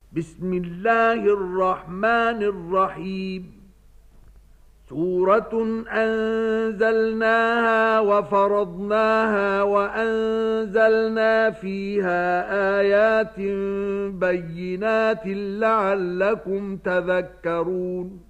بسم الله الرحمن الرحيم. سورة أنزلناها وفرضناها وأنزلنا فيها آيات بينات لعلكم تذكرون.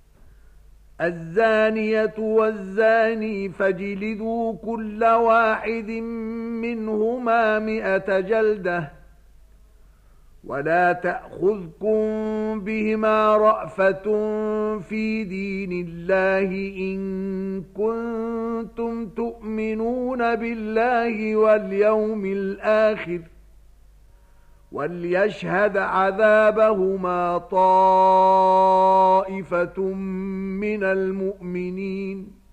الزانية والزاني فاجلدوا كل واحد منهما 100 جلدة، ولا تأخذكم بهما رأفة في دين الله إن كنتم تؤمنون بالله واليوم الآخر، وليشهد عذابهما طائفة من المؤمنين.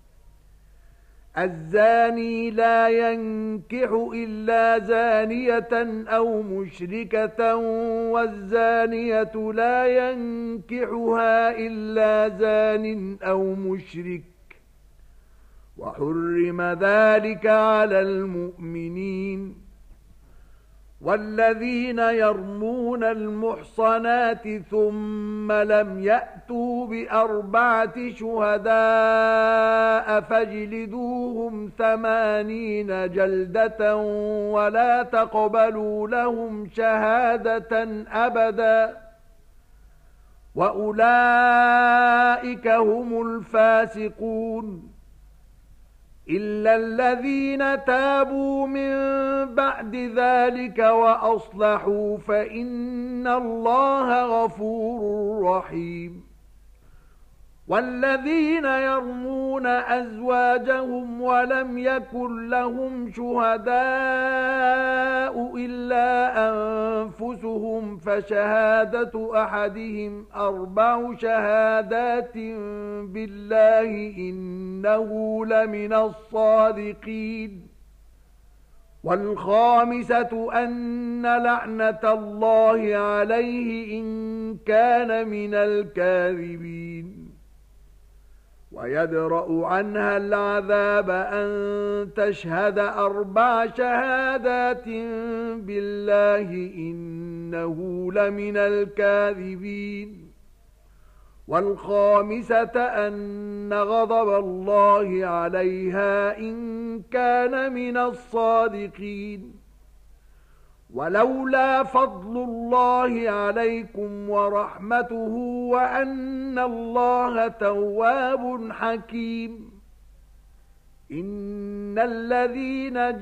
الزاني لا ينكح إلا زانية أو مشركة، والزانية لا ينكحها إلا زان أو مشرك، وحرم ذلك على المؤمنين. والذين يرمون المحصنات ثم لم يأتوا ب4 شهداء فاجلدوهم 80 جلدة، ولا تقبلوا لهم شهادة أبدا، وأولئك هم الفاسقون. إلا الذين تابوا من بعد ذلك وأصلحوا فإن الله غفور رحيم. والذين يرمون أزواجهم ولم يكن لهم شهداء إلا أنفسهم فشهادة أحدهم 4 شهادات بالله إنه لمن الصادقين. والخامسة أن لعنة الله عليه إن كان من الكاذبين. ويدرأ عنها العذاب أن تشهد 4 شهادات بالله إنه لمن الكاذبين. والخامسة أن غضب الله عليها إن كان من الصادقين. ولولا فضل الله عليكم ورحمته وأن الله تواب حكيم. إن الذين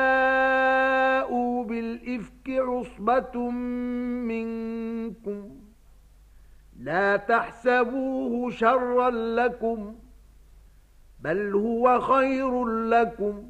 جاءوا بالإفك عصبة منكم لا تحسبوه شرا لكم، بل هو خير لكم.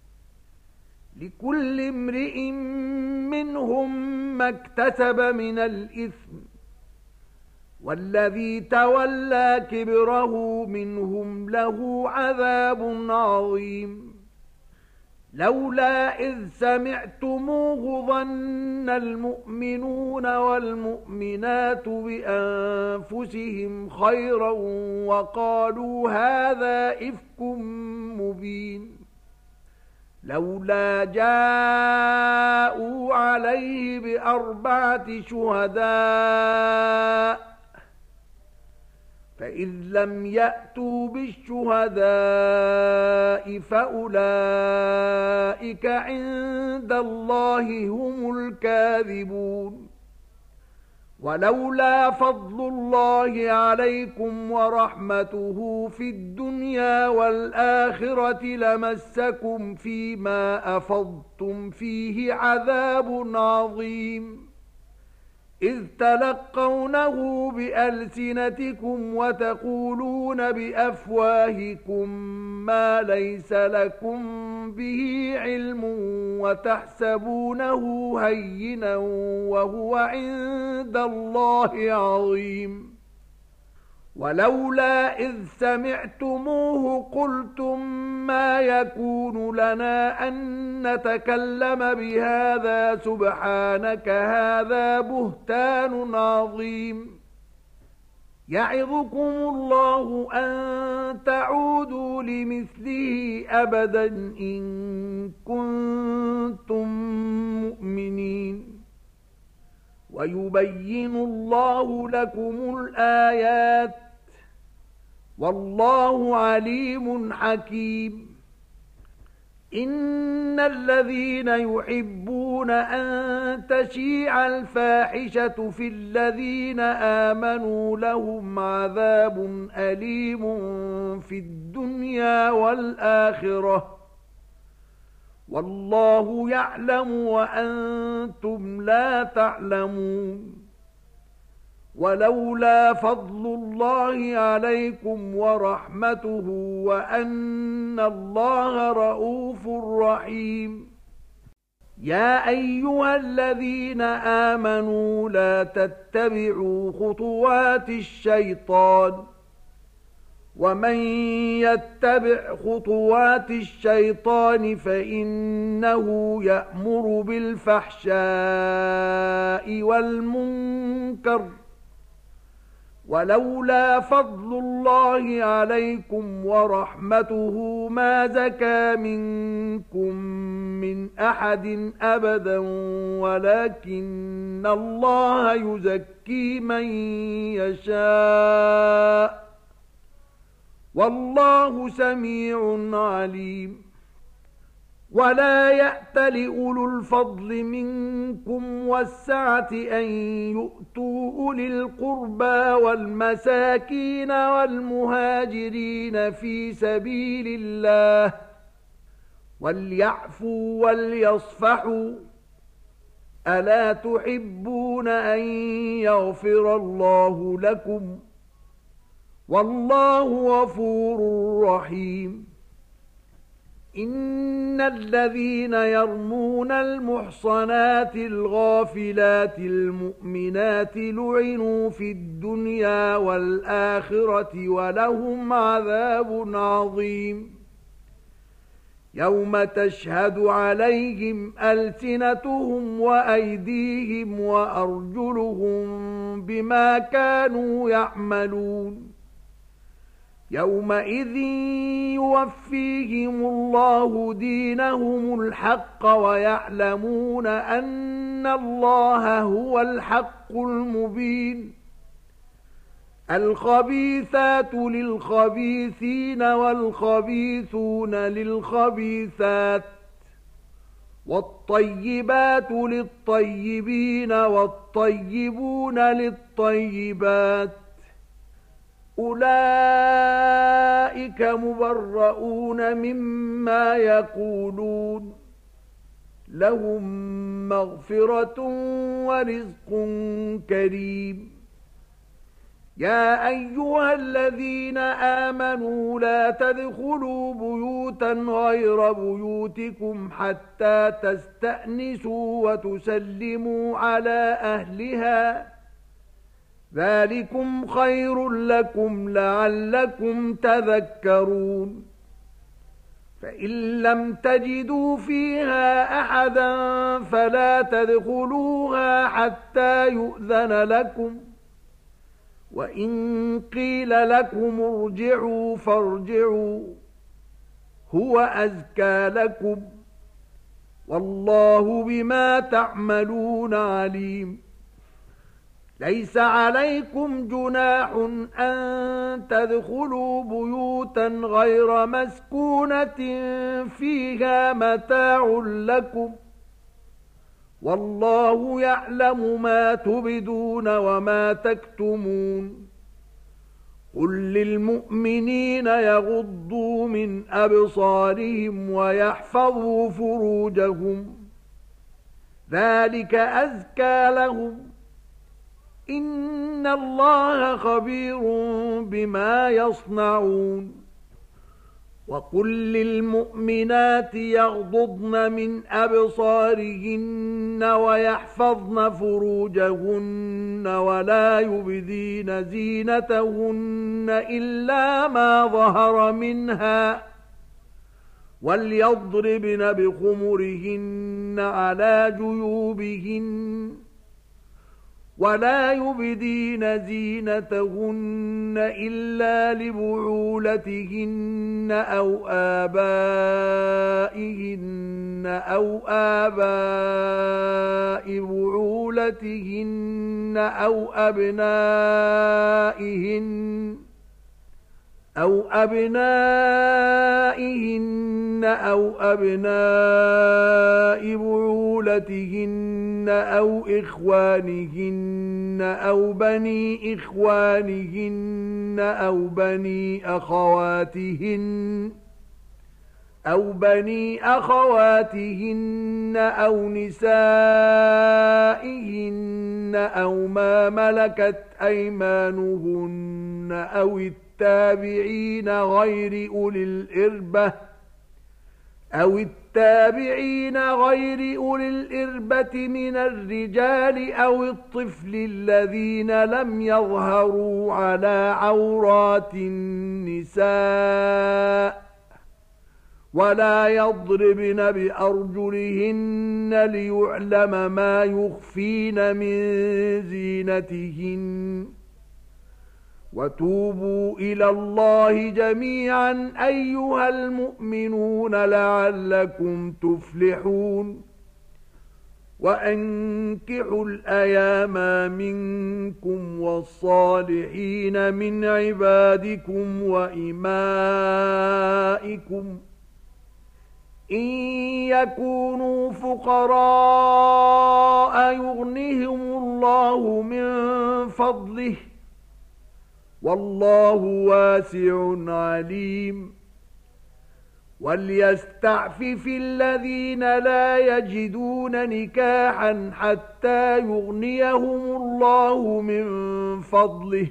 لكل امرئ منهم ما اكتسب من الإثم، والذي تولى كبره منهم له عذاب عظيم. لولا إذ سمعتموه ظن المؤمنون والمؤمنات بأنفسهم خيرا وقالوا هذا إفك مبين. لولا جاءوا عليه ب4 شهداء، فإذ لم يأتوا بالشهداء فأولئك عند الله هم الكاذبون. ولولا فضل الله عليكم ورحمته في الدنيا والآخرة لمسكم فيما أفضتم فيه عذاب عظيم، إذ تلقونه بألسنتكم وتقولون بأفواهكم ما ليس لكم به علم وتحسبونه هينا وهو عند الله عظيم. ولولا إذ سمعتموه قلتم ما يكون لنا أن نتكلم بهذا سبحانك هذا بهتان عظيم. يعظكم الله أن تعودوا لمثله أبدا إن كنتم مؤمنين. ويبين الله لكم الآيات والله عليم حكيم. إن الذين يحبون أن تشيع الفاحشة في الذين آمنوا لهم عذاب أليم في الدنيا والآخرة والله يعلم وأنتم لا تعلمون. ولولا فضل الله عليكم ورحمته وأن الله رؤوف رحيم. يا أيها الذين آمنوا لا تتبعوا خطوات الشيطان ومن يتبع خطوات الشيطان فإنه يأمر بالفحشاء والمنكر ولولا فضل الله عليكم ورحمته ما زكى منكم من أحد أبدا ولكن الله يزكي من يشاء والله سميع عليم. ولا يأتل أولو الفضل منكم والسعة أن يؤتوا أولي القربى والمساكين والمهاجرين في سبيل الله وليعفوا وليصفحوا ألا تحبون أن يغفر الله لكم والله غفور رحيم. إن الذين يرمون المحصنات الغافلات المؤمنات لعنوا في الدنيا والآخرة ولهم عذاب عظيم. يوم تشهد عليهم ألسنتهم وأيديهم وأرجلهم بما كانوا يعملون. يومئذ يوفيهم الله دينهم الحق ويعلمون أن الله هو الحق المبين. الخبيثات للخبيثين والخبيثون للخبيثات والطيبات للطيبين والطيبون للطيبات أولئك مبرؤون مما يقولون لهم مغفرة ورزق كريم. يا أيها الذين آمنوا لا تدخلوا بيوتا غير بيوتكم حتى تستأنسوا وتسلموا على أهلها ذلكم خير لكم لعلكم تذكرون. فإن لم تجدوا فيها أحدا فلا تدخلوها حتى يؤذن لكم وإن قيل لكم ارجعوا فارجعوا هو أزكى لكم والله بما تعملون عليم. ليس عليكم جناح أن تدخلوا بيوتا غير مسكونة فيها متاع لكم والله يعلم ما تبدون وما تكتمون. قل للمؤمنين يغضوا من أبصارهم ويحفظوا فروجهم ذلك أزكى لهم إن الله خبير بما يصنعون. وقل للمؤمنات يغضضن من أبصارهن ويحفظن فروجهن ولا يبدين زينتهن إلا ما ظهر منها وليضربن بخمرهن على جيوبهن ولا يبدين زينتهن إلا لبعولتهن أو آبائهن أو آباء بعولتهن أو أبنائهن أو أبناء بعولتهن أو إخوانهن أو بني إخوانهن أو بني أخواتهن أو نسائهن أو ما ملكت أيمانهن أو التابعين غير أولي الإربة من الرجال أو الطفل الذين لم يظهروا على عورات النساء ولا يضربن بأرجلهن ليعلم ما يخفين من زينتهن وتوبوا إلى الله جميعا أيها المؤمنون لعلكم تفلحون وأنكحوا الأيام منكم والصالحين من عبادكم وإمائكم إن يكونوا فقراء يغنهم الله من فضله والله واسع عليم وليستعفف الذين لا يجدون نكاحا حتى يغنيهم الله من فضله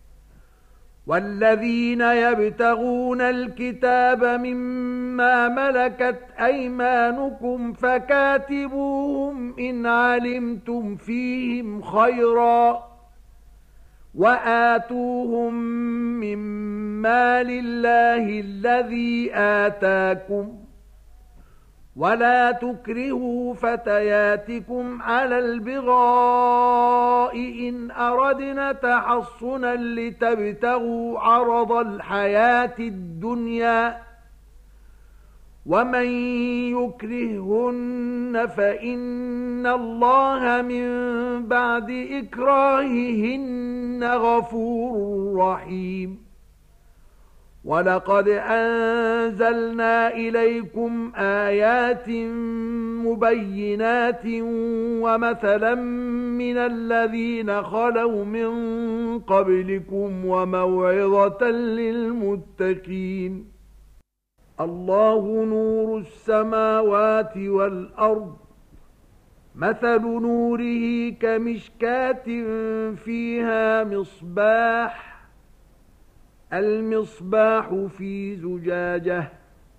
والذين يبتغون الكتاب مما ملكت أيمانكم فكاتبوهم إن علمتم فيهم خيرا وآتوهم من مال الله الذي آتاكم ولا تكرهوا فتياتكم على البغاء إن أردنا تحصنا لتبتغوا عرض الحياة الدنيا ومن يكرهن فإن الله من بعد إكراههن غفور رحيم ولقد أنزلنا إليكم آيات مبينات ومثلا من الذين خلوا من قبلكم وموعظة للمتقين الله نور السماوات والأرض مثل نوره كمشكاة فيها مصباح المصباح في زجاجة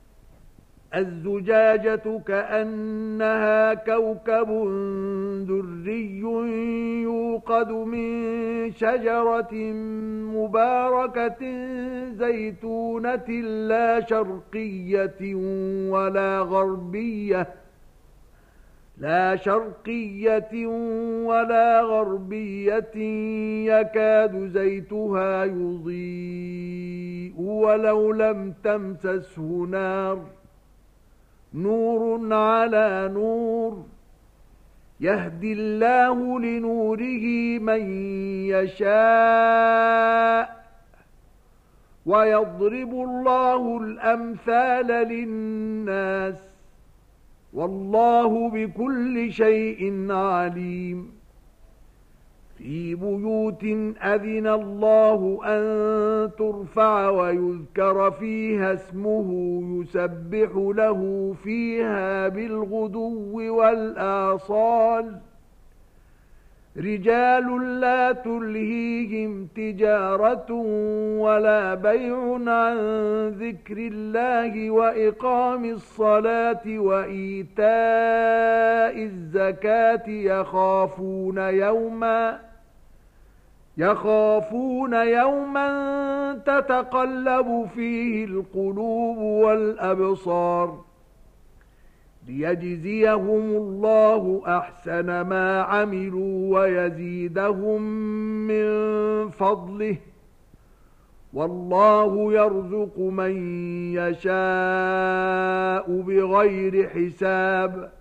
الزجاجة كأنها كوكب دري يوقد من شجرة مباركة زيتونة لا شرقية ولا غربية يكاد زيتها يضيء ولو لم تمسسه نور على نور يهدي الله لنوره من يشاء ويضرب الله الأمثال للناس والله بكل شيء عليم في بيوت أذن الله أن ترفع ويذكر فيها اسمه يسبح له فيها بالغدو والآصال رجال لا تلهيهم تجارة ولا بيع عن ذكر الله وإقام الصلاة وإيتاء الزكاة يخافون يوما تتقلب فيه القلوب والأبصار ليجزيهم الله أحسن ما عملوا ويزيدهم من فضله والله يرزق من يشاء بغير حساب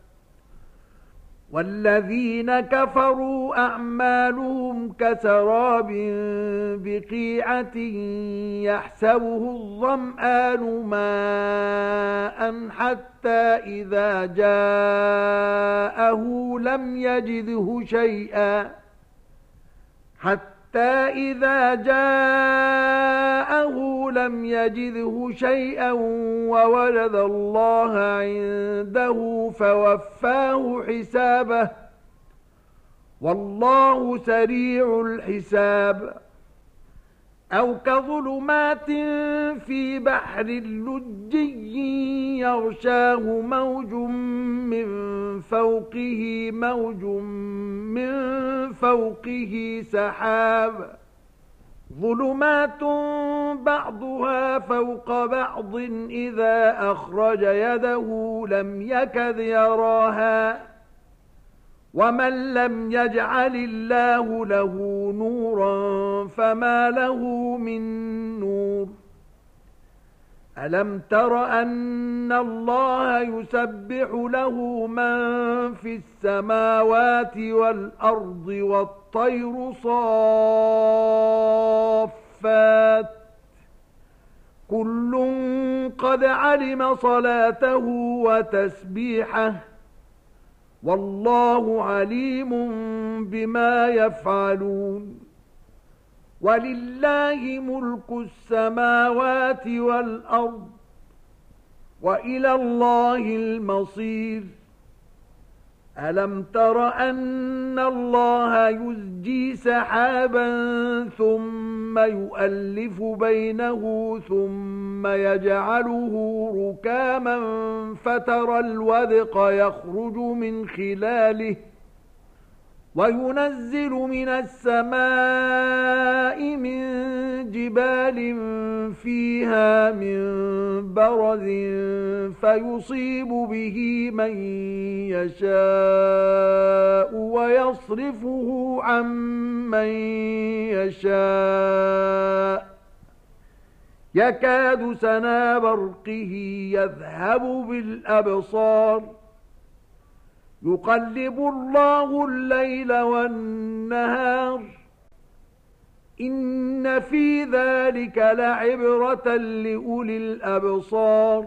والذين كفروا أعمالهم كسراب بقيعة يحسبه الظمآن ماء حتى إذا جاءه لم يجده شيئا ووجد الله عنده فوفاه حسابه والله سريع الحساب أو كظلمات في بحر لجي يغشاه موج من فوقه سحاب ظلمات بعضها فوق بعض إذا أخرج يده لم يكد يراها ومن لم يجعل الله له نورا فما له من نور ألم تر أن الله يسبح له من في السماوات والأرض والطير صافات كل قد علم صلاته وتسبيحه والله عليم بما يفعلون ولله ملك السماوات والأرض وإلى الله المصير ألم تر أن الله يزجي سحابا ثم يؤلف بينه ثم يجعله ركاما فترى الودق يخرج من خلاله وينزل من السماء من جبال فيها من برد فيصيب به من يشاء ويصرفه عن من يشاء يكاد سنا برقه يذهب بالأبصار يقلب الله الليل والنهار إن في ذلك لعبرة لأولي الأبصار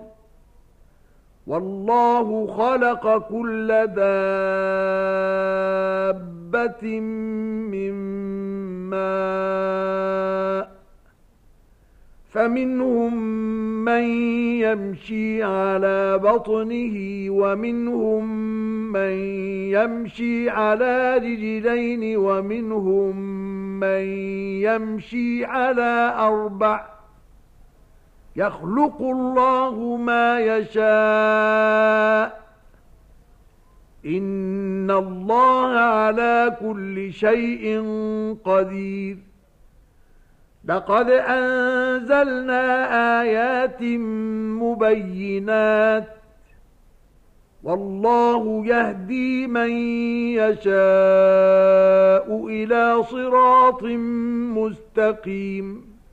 والله خلق كل دابة من ماء فمنهم من يمشي على بطنه ومنهم من يمشي على رجلين ومنهم من يمشي على أربع يخلق الله ما يشاء إن الله على كل شيء قدير لقد أنزلنا آيات مبينات والله يهدي من يشاء إلى صراط مستقيم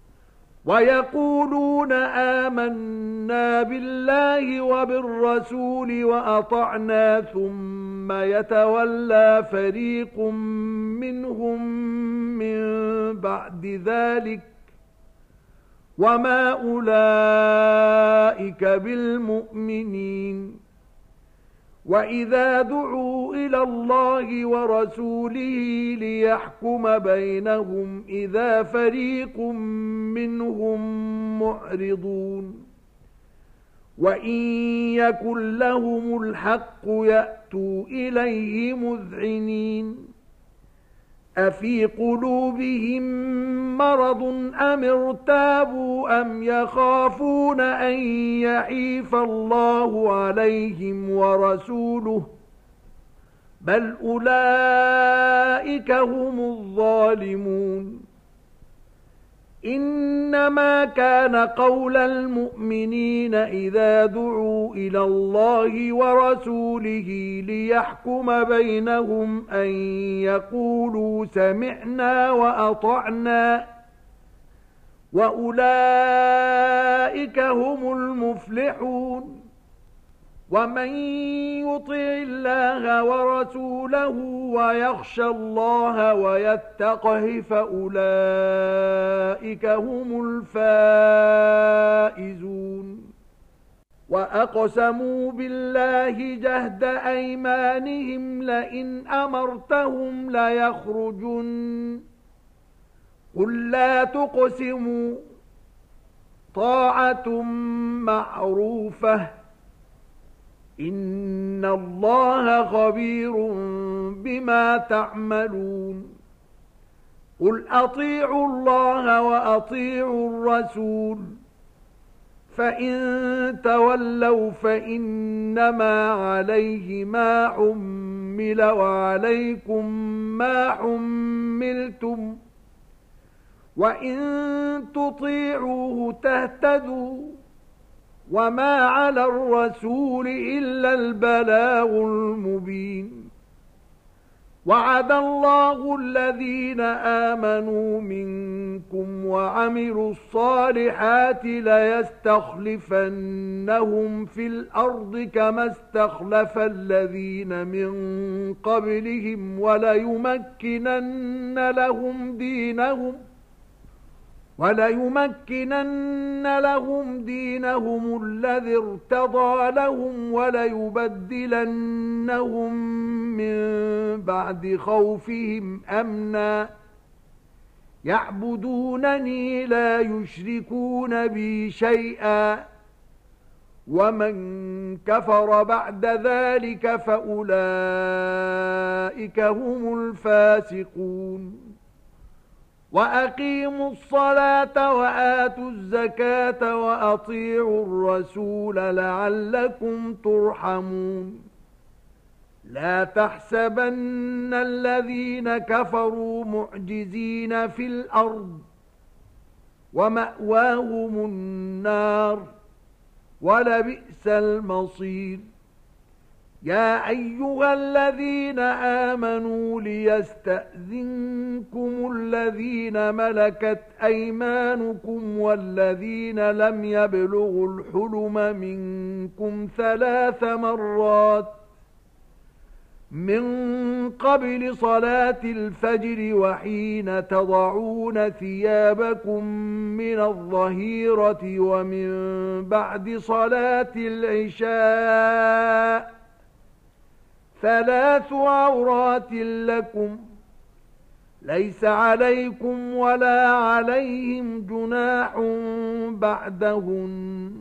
ويقولون آمنا بالله وبالرسول وأطعنا ثم يتولى فريق منهم من بعد ذلك وما أولئك بالمؤمنين وإذا دعوا إلى الله ورسوله ليحكم بينهم إذا فريق منهم معرضون وإن يكن لهم الحق يأتوا إليه مذعنين أفي قلوبهم مرض أم ارتابوا أم يخافون أن يحيف الله عليهم ورسوله بل أولئك هم الظالمون إنما كان قول المؤمنين إذا دعوا إلى الله ورسوله ليحكم بينهم أن يقولوا سمعنا وأطعنا وأولئك هم المفلحون ومن يطع الله ورسوله ويخشى الله ويتقه فأولئك هم الفائزون وأقسموا بالله جهد أيمانهم لئن أمرتهم ليخرجن قل لا تقسموا طاعة معروفة إن الله خبير بما تعملون قل أطيعوا الله وأطيعوا الرسول فإن تولوا فإنما عليه ما حمل وعليكم ما حملتم وإن تطيعوه تهتدوا وما على الرسول إلا البلاغ المبين وعد الله الذين آمنوا منكم وعملوا الصالحات ليستخلفنهم في الأرض كما استخلف الذين من قبلهم وليمكنن لهم دينهم الذي ارتضى لهم وليبدلنهم من بعد خوفهم أمنا يعبدونني لا يشركون بي شيئا ومن كفر بعد ذلك فأولئك هم الفاسقون وأقيموا الصلاة وآتوا الزكاة وأطيعوا الرسول لعلكم ترحمون لا تحسبن الذين كفروا معجزين في الأرض ومأواهم النار ولبئس المصير يا أيها الذين آمنوا ليستأذنكم الذين ملكت أيمانكم والذين لم يبلغوا الحلم منكم 3 مرات من قبل صلاة الفجر وحين تضعون ثيابكم من الظهيرة ومن بعد صلاة العشاء 3 عورات لكم ليس عليكم ولا عليهم جناح بعدهن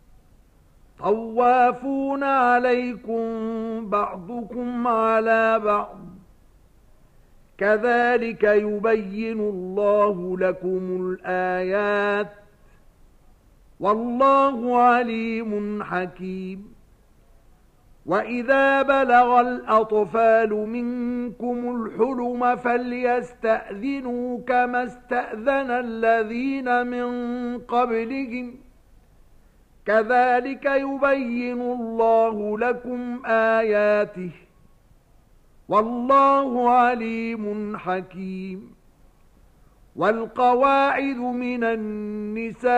طوافون عليكم بعضكم على بعض كذلك يبين الله لكم الآيات والله عليم حكيم وإذا بلغ الأطفال منكم الحلم فليستأذنوا كما استأذن الذين من قبلهم كذلك يبين الله لكم آياته والله عليم حكيم والقواعد من النساء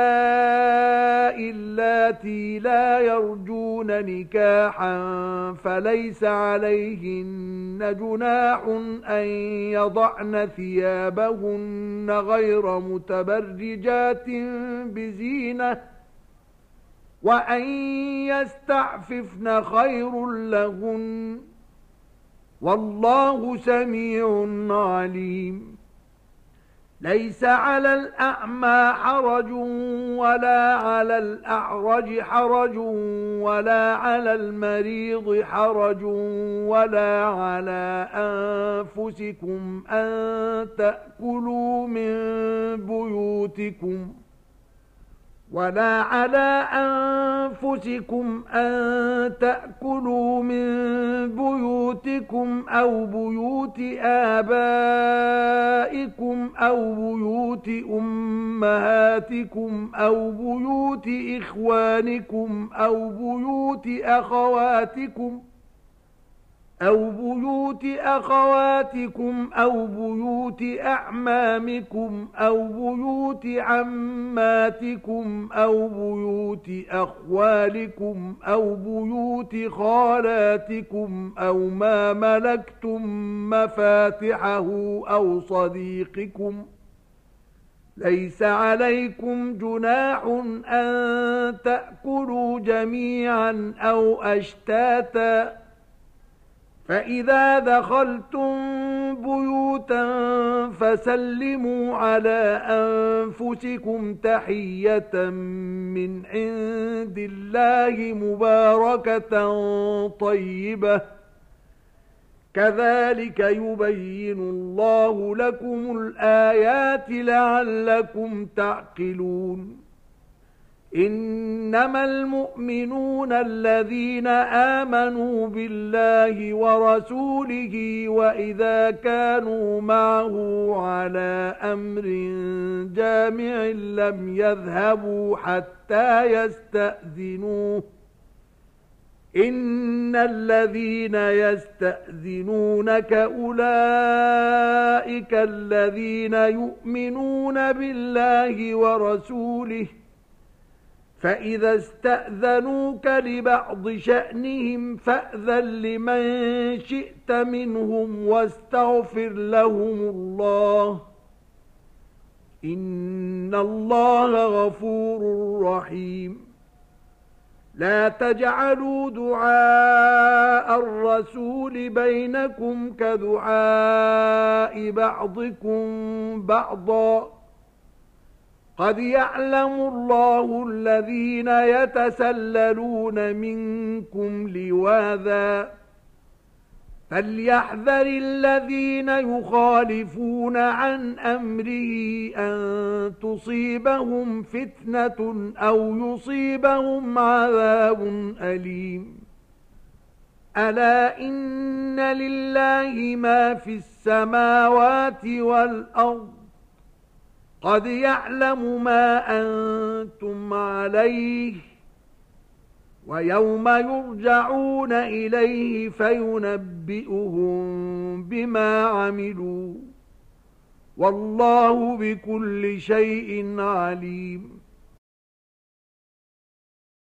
اللاتي لا يرجون نكاحا فليس عليهن جناح أن يضعن ثيابهن غير متبرجات بزينة وأن يستعففن خير لهن والله سميع عليم ليس على الأعمى حرج ولا على الأعرج حرج ولا على المريض حرج ولا على أنفسكم أن تأكلوا من بيوتكم ولا على أنفسكم أن تأكلوا من بيوتكم أو بيوت آبائكم أو بيوت أمهاتكم أو بيوت إخوانكم أو بيوت أخواتكم أو بيوت أعمامكم أو بيوت عماتكم أو بيوت أخوالكم أو بيوت خالاتكم أو ما ملكتم مفاتحه أو صديقكم. ليس عليكم جناح أن تأكلوا جميعا أو أشتاتا، فإذا دخلتم بيوتا فسلموا على أنفسكم تحية من عند الله مباركة طيبة، كذلك يبين الله لكم الآيات لعلكم تعقلون. إنما المؤمنون الذين آمنوا بالله ورسوله وإذا كانوا معه على أمر جامع لم يذهبوا حتى يستأذنوه. إن الذين يستأذنونك أولئك الذين يؤمنون بالله ورسوله، فإذا استأذنوك لبعض شأنهم فأذن لمن شئت منهم واستغفر لهم الله، إن الله غفور رحيم. لا تجعلوا دعاء الرسول بينكم كدعاء بعضكم بعضا، قد يعلم الله الذين يتسللون منكم لواذا، فليحذر الذين يخالفون عن أمره أن تصيبهم فتنة أو يصيبهم عذاب أليم. ألا إن لله ما في السماوات والأرض، قد يعلم ما أنتم عليه، ويوم يرجعون إليه فينبئهم بما عملوا، والله بكل شيء عليم.